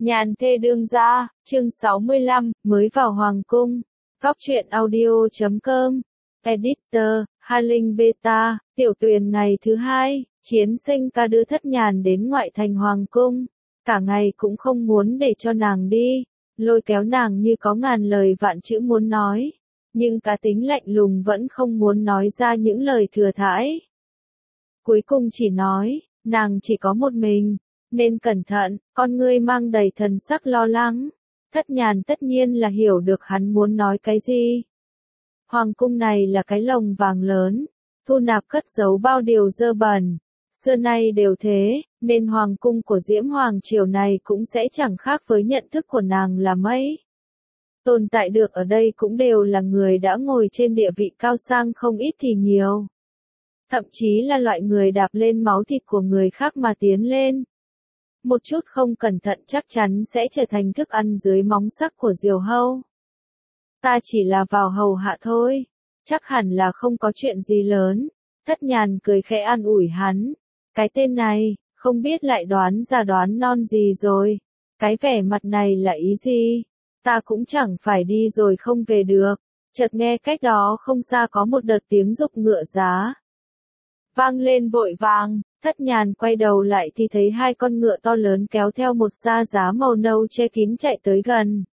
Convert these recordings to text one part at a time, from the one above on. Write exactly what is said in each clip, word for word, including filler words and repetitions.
Nhàn thê đương gia, chương sáu mươi lăm, mới vào hoàng cung. Góc truyện audio chấm com. Editor, Hà Linh Beta, Tiểu Tuyền ngày thứ hai, Chiến Sinh ca đưa Thất Nhàn đến ngoại thành hoàng cung. Cả ngày cũng không muốn để cho nàng đi, lôi kéo nàng như có ngàn lời vạn chữ muốn nói. Nhưng cá tính lạnh lùng vẫn không muốn nói ra những lời thừa thãi. Cuối cùng chỉ nói, nàng chỉ có một mình, nên cẩn thận, con ngươi mang đầy thần sắc lo lắng. Thất Nhàn tất nhiên là hiểu được hắn muốn nói cái gì. Hoàng cung này là cái lồng vàng lớn, thu nạp cất giấu bao điều dơ bẩn. Xưa nay đều thế, nên hoàng cung của Diễm Hoàng triều này cũng sẽ chẳng khác với nhận thức của nàng là mấy. Tồn tại được ở đây cũng đều là người đã ngồi trên địa vị cao sang không ít thì nhiều. Thậm chí là loại người đạp lên máu thịt của người khác mà tiến lên. Một chút không cẩn thận chắc chắn sẽ trở thành thức ăn dưới móng sắc của diều hâu. Ta chỉ là vào hầu hạ thôi, chắc hẳn là không có chuyện gì lớn. Thất Nhàn cười khẽ an ủi hắn. Cái tên này, không biết lại đoán ra đoán non gì rồi. Cái vẻ mặt này là ý gì? Ta cũng chẳng phải đi rồi không về được. Chợt nghe cách đó không xa có một đợt tiếng giục ngựa giá vang lên vội vàng. Thất Nhàn quay đầu lại thì thấy hai con ngựa to lớn kéo theo một sa giá màu nâu che kín chạy tới gần.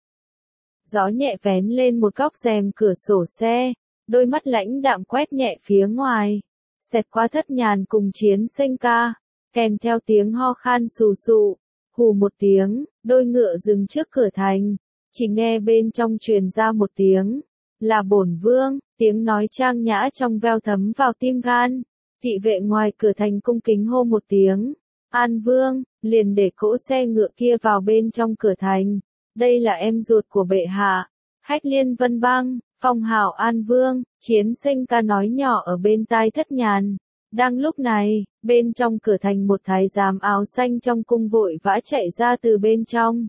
Gió nhẹ vén lên một góc rèm cửa sổ xe, đôi mắt lãnh đạm quét nhẹ phía ngoài, xẹt qua Thất Nhàn cùng Chiến Sinh ca, kèm theo tiếng ho khan sù sụ, hù một tiếng, đôi ngựa dừng trước cửa thành, chỉ nghe bên trong truyền ra một tiếng, là bổn vương, tiếng nói trang nhã trong veo thấm vào tim gan. Thị vệ ngoài cửa thành cung kính hô một tiếng, An Vương, liền để cỗ xe ngựa kia vào bên trong cửa thành. Đây là em ruột của bệ hạ, Hách Liên Vân Băng, phong hào An Vương. Chiến Sinh ca nói nhỏ ở bên tai Thất Nhàn. Đang lúc này, bên trong cửa thành một thái giám áo xanh trong cung vội vã chạy ra từ bên trong.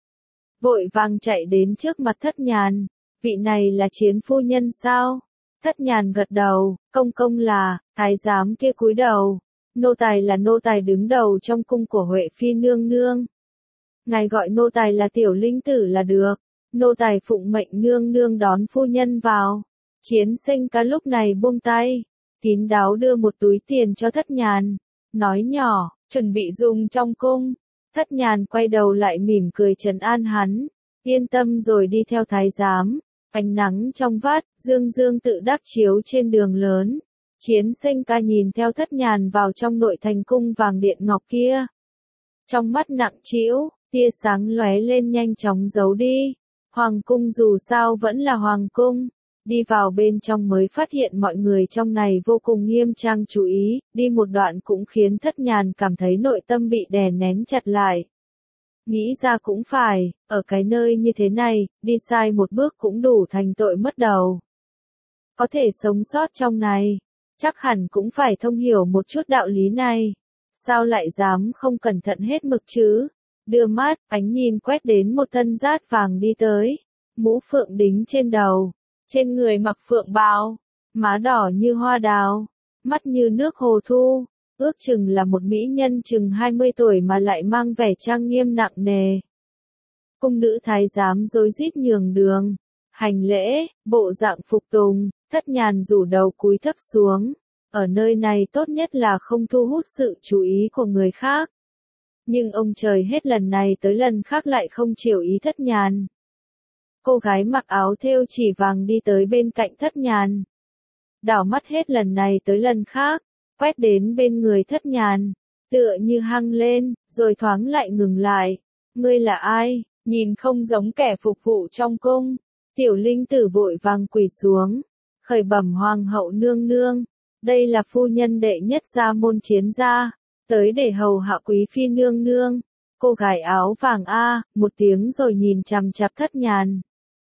Vội vàng chạy đến trước mặt Thất Nhàn, vị này là Chiến phu nhân sao? Thất Nhàn gật đầu, công công là, thái giám kia cúi đầu, nô tài là nô tài đứng đầu trong cung của Huệ Phi nương nương. Ngài gọi nô tài là tiểu linh tử là được, nô tài phụng mệnh nương nương đón phu nhân vào. Chiến Sinh ca lúc này buông tay, kín đáo đưa một túi tiền cho Thất Nhàn, nói nhỏ, chuẩn bị dùng trong cung. Thất Nhàn quay đầu lại mỉm cười trấn an hắn, yên tâm rồi đi theo thái giám. Ánh nắng trong vắt, dương dương tự đắc chiếu trên đường lớn. Chiến Sinh ca nhìn theo Thất Nhàn vào trong nội thành cung vàng điện ngọc kia. Trong mắt nặng trĩu, tia sáng lóe lên nhanh chóng giấu đi. Hoàng cung dù sao vẫn là hoàng cung. Đi vào bên trong mới phát hiện mọi người trong này vô cùng nghiêm trang chú ý, đi một đoạn cũng khiến Thất Nhàn cảm thấy nội tâm bị đè nén chặt lại. Nghĩ ra cũng phải, ở cái nơi như thế này, đi sai một bước cũng đủ thành tội mất đầu. Có thể sống sót trong này, chắc hẳn cũng phải thông hiểu một chút đạo lý này. Sao lại dám không cẩn thận hết mực chứ? Đưa mắt, ánh nhìn quét đến một thân dát vàng đi tới. Mũ phượng đính trên đầu, trên người mặc phượng bào, má đỏ như hoa đào, mắt như nước hồ thu. Ước chừng là một mỹ nhân chừng hai mươi tuổi mà lại mang vẻ trang nghiêm nặng nề. Cung nữ thái giám rối rít nhường đường, hành lễ, bộ dạng phục tùng. Thất Nhàn rủ đầu cúi thấp xuống. Ở nơi này tốt nhất là không thu hút sự chú ý của người khác. Nhưng ông trời hết lần này tới lần khác lại không chiều ý Thất Nhàn. Cô gái mặc áo thêu chỉ vàng đi tới bên cạnh Thất Nhàn. Đảo mắt hết lần này tới lần khác, quét đến bên người Thất Nhàn, tựa như hăng lên, rồi thoáng lại ngừng lại. Ngươi là ai? Nhìn không giống kẻ phục vụ trong cung. Tiểu linh tử vội vàng quỳ xuống, khởi bẩm hoàng hậu nương nương, đây là phu nhân đệ nhất gia môn Chiến gia, tới để hầu hạ quý phi nương nương. Cô gái áo vàng a, một tiếng rồi nhìn chằm chằm Thất Nhàn.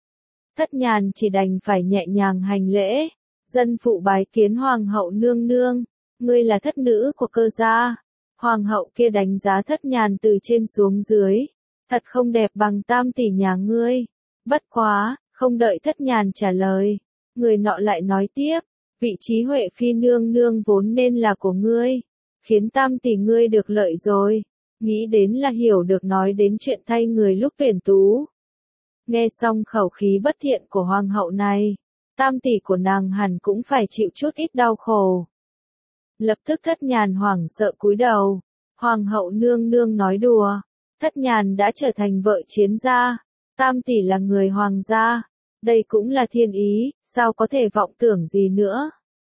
Thất Nhàn chỉ đành phải nhẹ nhàng hành lễ, dân phụ bái kiến hoàng hậu nương nương. Ngươi là thất nữ của cơ gia. Hoàng hậu kia đánh giá Thất Nhàn từ trên xuống dưới. Thật không đẹp bằng tam tỷ nhà ngươi. Bất quá, không đợi Thất Nhàn trả lời. Người nọ lại nói tiếp, vị trí Huệ Phi nương nương vốn nên là của ngươi. Khiến tam tỷ ngươi được lợi rồi. nghĩ đến là hiểu được nói đến chuyện thay người lúc tuyển tú. Nghe xong khẩu khí bất thiện của hoàng hậu này, tam tỷ của nàng hẳn cũng phải chịu chút ít đau khổ. Lập tức Thất Nhàn hoảng sợ cúi đầu, hoàng hậu nương nương nói đùa, Thất Nhàn đã trở thành vợ chiến gia, tam tỷ là người hoàng gia, đây cũng là thiên ý, sao có thể vọng tưởng gì nữa.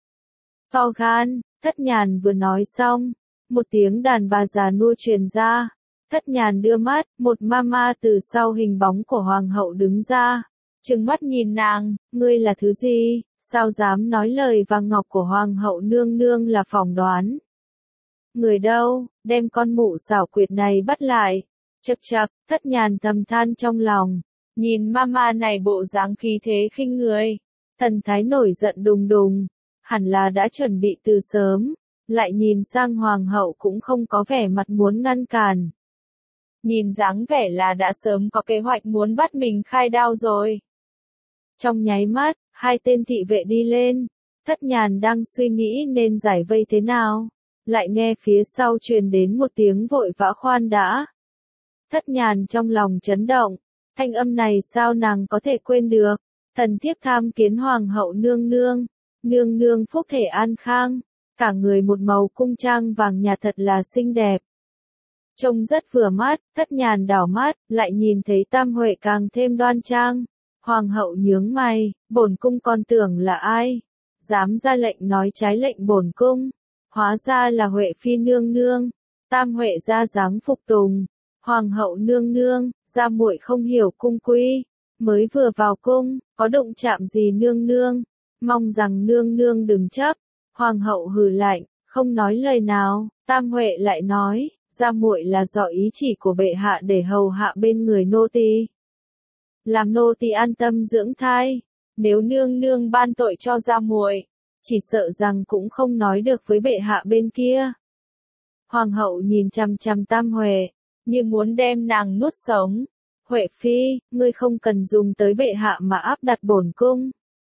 To gan, Thất Nhàn vừa nói xong, một tiếng đàn bà già nua truyền ra, Thất Nhàn đưa mắt, một mama từ sau hình bóng của hoàng hậu đứng ra, trừng mắt nhìn nàng, ngươi là thứ gì, sao dám nói lời vàng ngọc của hoàng hậu nương nương là phỏng đoán. Người đâu, đem con mụ xảo quyệt này bắt lại. Chậc chậc, Thất Nhàn thầm than trong lòng, nhìn mama này bộ dáng khí thế khinh người, thần thái nổi giận đùng đùng, hẳn là đã chuẩn bị từ sớm, lại nhìn sang hoàng hậu cũng không có vẻ mặt muốn ngăn cản. Nhìn dáng vẻ là đã sớm có kế hoạch muốn bắt mình khai đao rồi. Trong nháy mắt, hai tên thị vệ đi lên, Thất Nhàn đang suy nghĩ nên giải vây thế nào, lại nghe phía sau truyền đến một tiếng vội vã khoan đã. Thất Nhàn trong lòng chấn động, thanh âm này sao nàng có thể quên được, thần thiếp tham kiến hoàng hậu nương nương, nương nương phúc thể an khang, cả người một màu cung trang vàng nhạt thật là xinh đẹp. Trông rất vừa mắt, Thất Nhàn đảo mắt, lại nhìn thấy Tam Huệ càng thêm đoan trang. Hoàng hậu nhướng mày, bổn cung còn tưởng là ai? Dám ra lệnh nói trái lệnh bổn cung. Hóa ra là Huệ phi nương nương. Tam Huệ ra dáng phục tùng. Hoàng hậu nương nương, gia muội không hiểu cung quy. Mới vừa vào cung, có đụng chạm gì nương nương. Mong rằng nương nương đừng chấp. Hoàng hậu hừ lạnh, không nói lời nào. Tam Huệ lại nói, gia muội là do ý chỉ của bệ hạ để hầu hạ bên người nô tỳ. Làm nô tỳ an tâm dưỡng thai, nếu nương nương ban tội cho gia muội, chỉ sợ rằng cũng không nói được với bệ hạ bên kia. Hoàng hậu nhìn chằm chằm Tam Huệ, như muốn đem nàng nuốt sống. Huệ phi, ngươi không cần dùng tới bệ hạ mà áp đặt bổn cung.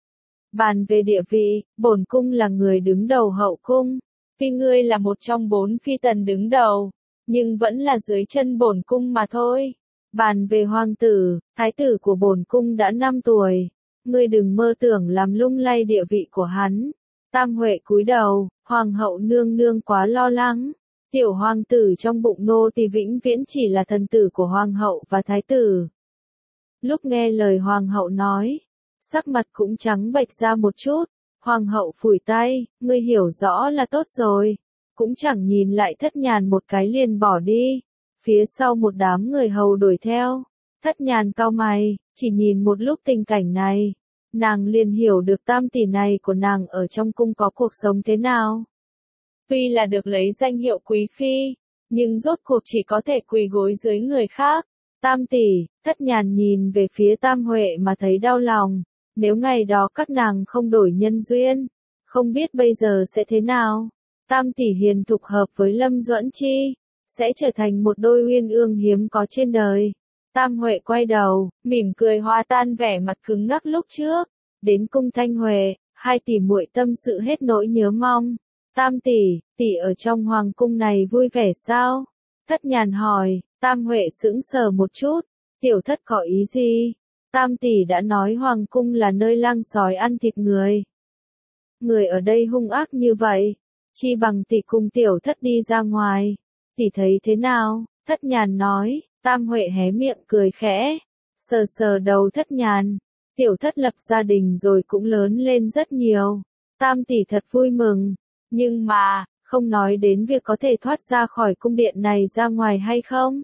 Bàn về địa vị, bổn cung là người đứng đầu hậu cung, tuy ngươi là một trong bốn phi tần đứng đầu, nhưng vẫn là dưới chân bổn cung mà thôi. Bàn về hoàng tử, thái tử của bổn cung đã năm tuổi, ngươi đừng mơ tưởng làm lung lay địa vị của hắn. Tam Huệ cúi đầu, hoàng hậu nương nương quá lo lắng. Tiểu hoàng tử trong bụng nô tỳ vĩnh viễn chỉ là thần tử của hoàng hậu và thái tử. Lúc nghe lời hoàng hậu nói, sắc mặt cũng trắng bệch ra một chút. Hoàng hậu phủi tay, ngươi hiểu rõ là tốt rồi. Cũng chẳng nhìn lại Thất Nhàn một cái liền bỏ đi. Phía sau một đám người hầu đuổi theo. Thất Nhàn cau mày, chỉ nhìn một lúc tình cảnh này. Nàng liền hiểu được tam tỷ này của nàng ở trong cung có cuộc sống thế nào. Tuy là được lấy danh hiệu quý phi, nhưng rốt cuộc chỉ có thể quỳ gối dưới người khác. Tam tỷ, Thất Nhàn nhìn về phía Tam Huệ mà thấy đau lòng. Nếu ngày đó các nàng không đổi nhân duyên, không biết bây giờ sẽ thế nào. Tam tỷ hiền thục hợp với Lâm Duẫn Chi, sẽ trở thành một đôi uyên ương hiếm có trên đời. Tam Huệ quay đầu, mỉm cười hòa tan vẻ mặt cứng ngắc lúc trước. Đến cung Thanh Huệ, hai tỷ muội tâm sự hết nỗi nhớ mong. Tam tỷ, tỷ ở trong hoàng cung này vui vẻ sao? Thất Nhàn hỏi. Tam Huệ sững sờ một chút. Tiểu thất có ý gì? Tam tỷ đã nói hoàng cung là nơi lang sói ăn thịt người. Người ở đây hung ác như vậy, chi bằng tỷ cùng tiểu thất đi ra ngoài. Tỷ thấy thế nào? Thất Nhàn nói. Tam Huệ hé miệng cười khẽ, sờ sờ đầu Thất Nhàn. Tiểu thất lập gia đình rồi cũng lớn lên rất nhiều. Tam tỷ thật vui mừng. Nhưng mà, không nói đến việc có thể thoát ra khỏi cung điện này ra ngoài hay không.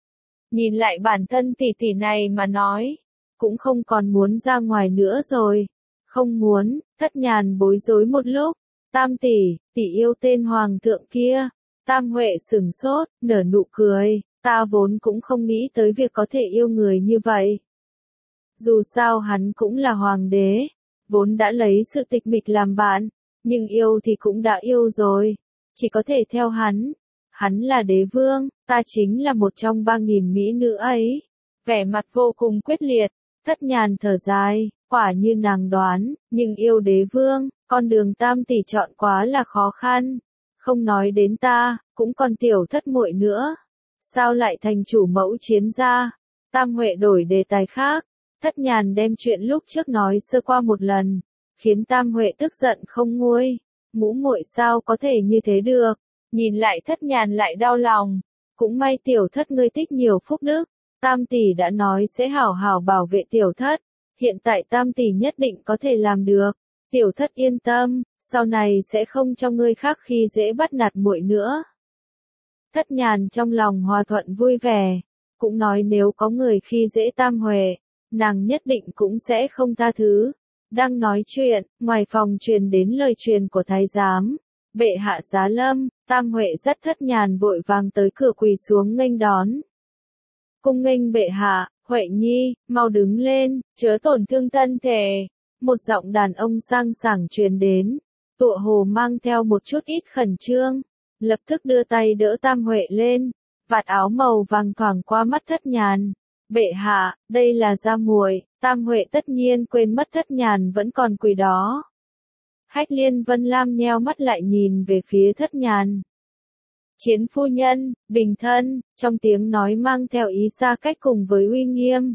Nhìn lại bản thân tỷ tỷ này mà nói, cũng không còn muốn ra ngoài nữa rồi. Không muốn. Thất Nhàn bối rối một lúc. Tam tỷ, tỷ yêu tên hoàng thượng kia. Tam Huệ sửng sốt, nở nụ cười. Ta vốn cũng không nghĩ tới việc có thể yêu người như vậy. Dù sao hắn cũng là hoàng đế, vốn đã lấy sự tịch mịch làm bạn, nhưng yêu thì cũng đã yêu rồi, chỉ có thể theo hắn. Hắn là đế vương, ta chính là một trong ba nghìn mỹ nữ ấy. Vẻ mặt vô cùng quyết liệt, Thất Nhàn thở dài, quả như nàng đoán, nhưng yêu đế vương, con đường tam tỷ chọn quá là khó khăn. Không nói đến ta, cũng còn tiểu thất muội nữa. sao lại thành chủ mẫu chiến gia? Tam Huệ đổi đề tài khác, Thất Nhàn đem chuyện lúc trước nói sơ qua một lần, khiến Tam Huệ tức giận không nguôi. Ngũ muội sao có thể như thế được? Nhìn lại Thất Nhàn lại đau lòng. Cũng may tiểu thất ngươi tích nhiều phúc đức, Tam tỷ đã nói sẽ hảo hảo bảo vệ tiểu thất, hiện tại Tam tỷ nhất định có thể làm được. Tiểu thất yên tâm, sau này sẽ không cho ngươi khác khi dễ bắt nạt muội nữa. Thất Nhàn trong lòng hòa thuận vui vẻ, cũng nói nếu có người khi dễ Tam Huệ, nàng nhất định cũng sẽ không tha thứ. Đang nói chuyện, ngoài phòng truyền đến lời truyền của thái giám. Bệ hạ giá lâm, Tam Huệ dắt Thất Nhàn vội vàng tới cửa quỳ xuống nghênh đón. Cung nghênh bệ hạ, Huệ nhi, mau đứng lên, chớ tổn thương thân thể. Một giọng đàn ông sang sảng truyền đến, tựa hồ mang theo một chút ít khẩn trương, lập tức đưa tay đỡ Tam Huệ lên, vạt áo màu vàng thoảng qua mắt Thất Nhàn. Bệ hạ, đây là gia muội. Tam Huệ tất nhiên quên mất Thất Nhàn vẫn còn quỳ đó. Hách Liên Vân Lam nheo mắt lại nhìn về phía Thất Nhàn. Chiến phu nhân, bình thân, trong tiếng nói mang theo ý xa cách cùng với uy nghiêm.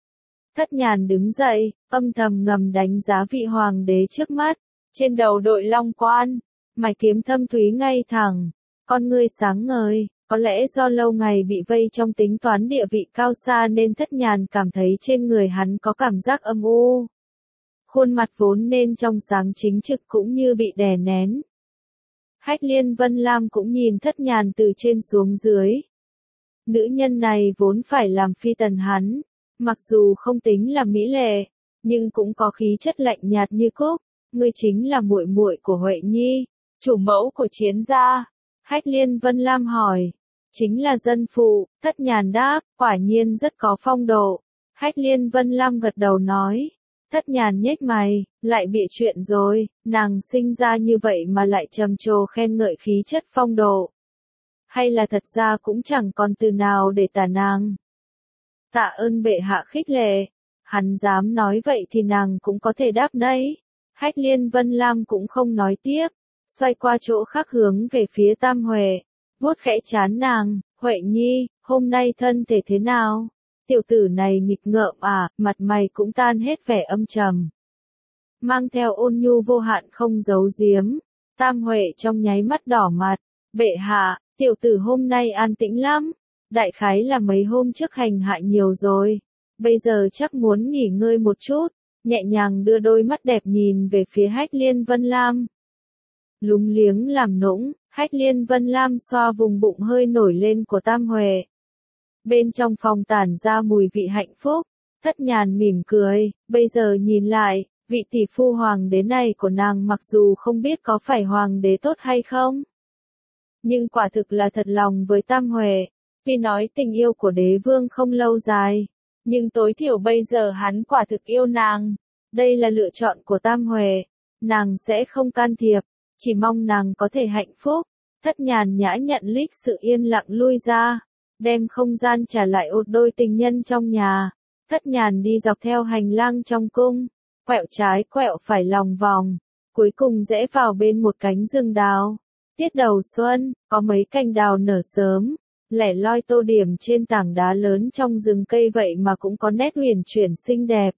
Thất Nhàn đứng dậy, âm thầm ngầm đánh giá vị hoàng đế trước mắt, trên đầu đội long quan, mày kiếm thâm thúy ngay thẳng, con ngươi sáng ngời. Có lẽ do lâu ngày bị vây trong tính toán địa vị cao xa nên Thất Nhàn cảm thấy trên người hắn có cảm giác âm u. Khuôn mặt vốn nên trong sáng chính trực cũng như bị đè nén. Hách Liên Vân Lam cũng nhìn Thất Nhàn từ trên xuống dưới. Nữ nhân này vốn phải làm phi tần hắn, mặc dù không tính là mỹ lệ, nhưng cũng có khí chất lạnh nhạt như cúc. Ngươi chính là muội muội của Huệ nhi, chủ mẫu của Chiến gia. Hách Liên Vân Lam hỏi. Chính là dân phụ, Thất Nhàn đáp, quả nhiên rất có phong độ. Hách Liên Vân Lam gật đầu nói. Thất Nhàn nhếch mày, lại bịa chuyện rồi, nàng sinh ra như vậy mà lại trầm trồ khen ngợi khí chất phong độ. Hay là thật ra cũng chẳng còn từ nào để tả nàng. Tạ ơn bệ hạ khích lệ, hắn dám nói vậy thì nàng cũng có thể đáp đấy. Hách Liên Vân Lam cũng không nói tiếp, xoay qua chỗ khác hướng về phía Tam Huệ. Vuốt khẽ trán nàng, Huệ nhi, hôm nay thân thể thế nào? Tiểu tử này nghịch ngợm à, mặt mày cũng tan hết vẻ âm trầm. Mang theo ôn nhu vô hạn không giấu giếm, Tam Huệ trong nháy mắt đỏ mặt, bệ hạ, tiểu tử hôm nay an tĩnh lắm, đại khái là mấy hôm trước hành hạ nhiều rồi, bây giờ chắc muốn nghỉ ngơi một chút, nhẹ nhàng đưa đôi mắt đẹp nhìn về phía Hách Liên Vân Lam. Lúng liếng làm nũng. Hách Liên Vân Lam xoa vùng bụng hơi nổi lên của Tam Huệ. Bên trong phòng tản ra mùi vị hạnh phúc, Thất Nhàn mỉm cười, bây giờ nhìn lại, vị tỷ phu hoàng đế này của nàng mặc dù không biết có phải hoàng đế tốt hay không. Nhưng quả thực là thật lòng với Tam Huệ, tuy nói tình yêu của đế vương không lâu dài, nhưng tối thiểu bây giờ hắn quả thực yêu nàng. Đây là lựa chọn của Tam Huệ, nàng sẽ không can thiệp. Chỉ mong nàng có thể hạnh phúc. Thất Nhàn nhã nhận lích sự yên lặng lui ra, đem không gian trả lại một đôi tình nhân trong nhà. Thất Nhàn đi dọc theo hành lang trong cung, quẹo trái quẹo phải lòng vòng, cuối cùng rẽ vào bên một cánh rừng đào. Tiết đầu xuân, có mấy cành đào nở sớm, lẻ loi tô điểm trên tảng đá lớn trong rừng cây vậy mà cũng có nét huyền chuyển xinh đẹp.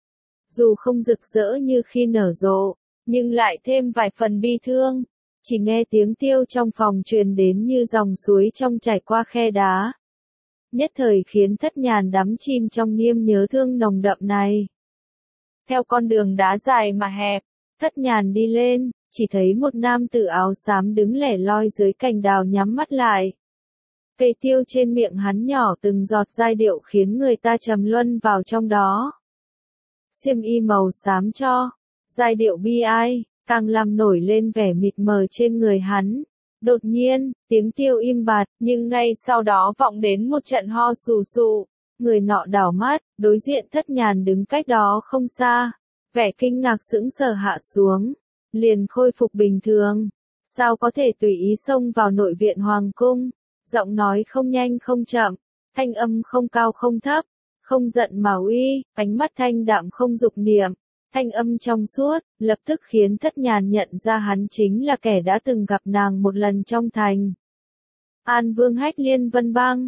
Dù không rực rỡ như khi nở rộ, nhưng lại thêm vài phần bi thương, chỉ nghe tiếng tiêu trong phòng truyền đến như dòng suối trong chảy qua khe đá. Nhất thời khiến Thất Nhàn đắm chìm trong niềm nhớ thương nồng đậm này. Theo con đường đá dài mà hẹp, Thất Nhàn đi lên, chỉ thấy một nam tử áo xám đứng lẻ loi dưới cành đào nhắm mắt lại. Cây tiêu trên miệng hắn nhỏ từng giọt giai điệu khiến người ta trầm luân vào trong đó. Xiêm y màu xám cho, giai điệu bi ai, càng làm nổi lên vẻ mịt mờ trên người hắn. Đột nhiên, tiếng tiêu im bặt, nhưng ngay sau đó vọng đến một trận ho sù sụ. Người nọ đảo mắt, đối diện Thất Nhàn đứng cách đó không xa. Vẻ kinh ngạc sững sờ hạ xuống, liền khôi phục bình thường. Sao có thể tùy ý xông vào nội viện hoàng cung? Giọng nói không nhanh không chậm, thanh âm không cao không thấp, không giận mà uy, ánh mắt thanh đạm không dục niệm. Thanh âm trong suốt, lập tức khiến Thất Nhàn nhận ra hắn chính là kẻ đã từng gặp nàng một lần trong thành. An Vương Hách Liên Vân Bang.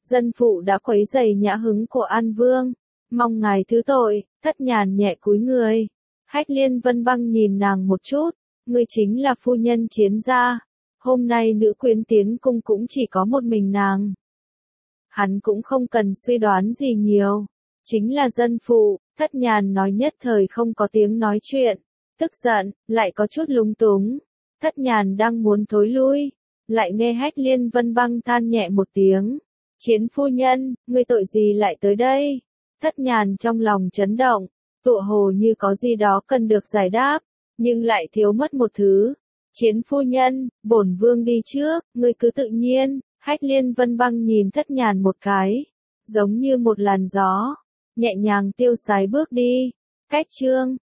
dân phụ đã quấy rầy nhã hứng của An Vương, mong ngài thứ tội. Thất Nhàn nhẹ cúi người. Hách Liên Vân Băng nhìn nàng một chút, ngươi chính là phu nhân Chiến gia, hôm nay nữ quyến tiến cung cũng chỉ có một mình nàng. Hắn cũng không cần suy đoán gì nhiều, chính là dân phụ. Thất Nhàn nói nhất thời không có tiếng nói chuyện, tức giận, lại có chút lúng túng. Thất Nhàn đang muốn thối lui, lại nghe Hách Liên Vân Băng than nhẹ một tiếng. Chiến phu nhân, ngươi tội gì lại tới đây? Thất Nhàn trong lòng chấn động, tựa hồ như có gì đó cần được giải đáp, nhưng lại thiếu mất một thứ. Chiến phu nhân, bổn vương đi trước, ngươi cứ tự nhiên. Hách Liên Vân Băng nhìn Thất Nhàn một cái, giống như một làn gió, nhẹ nhàng tiêu sái bước đi. Cách chương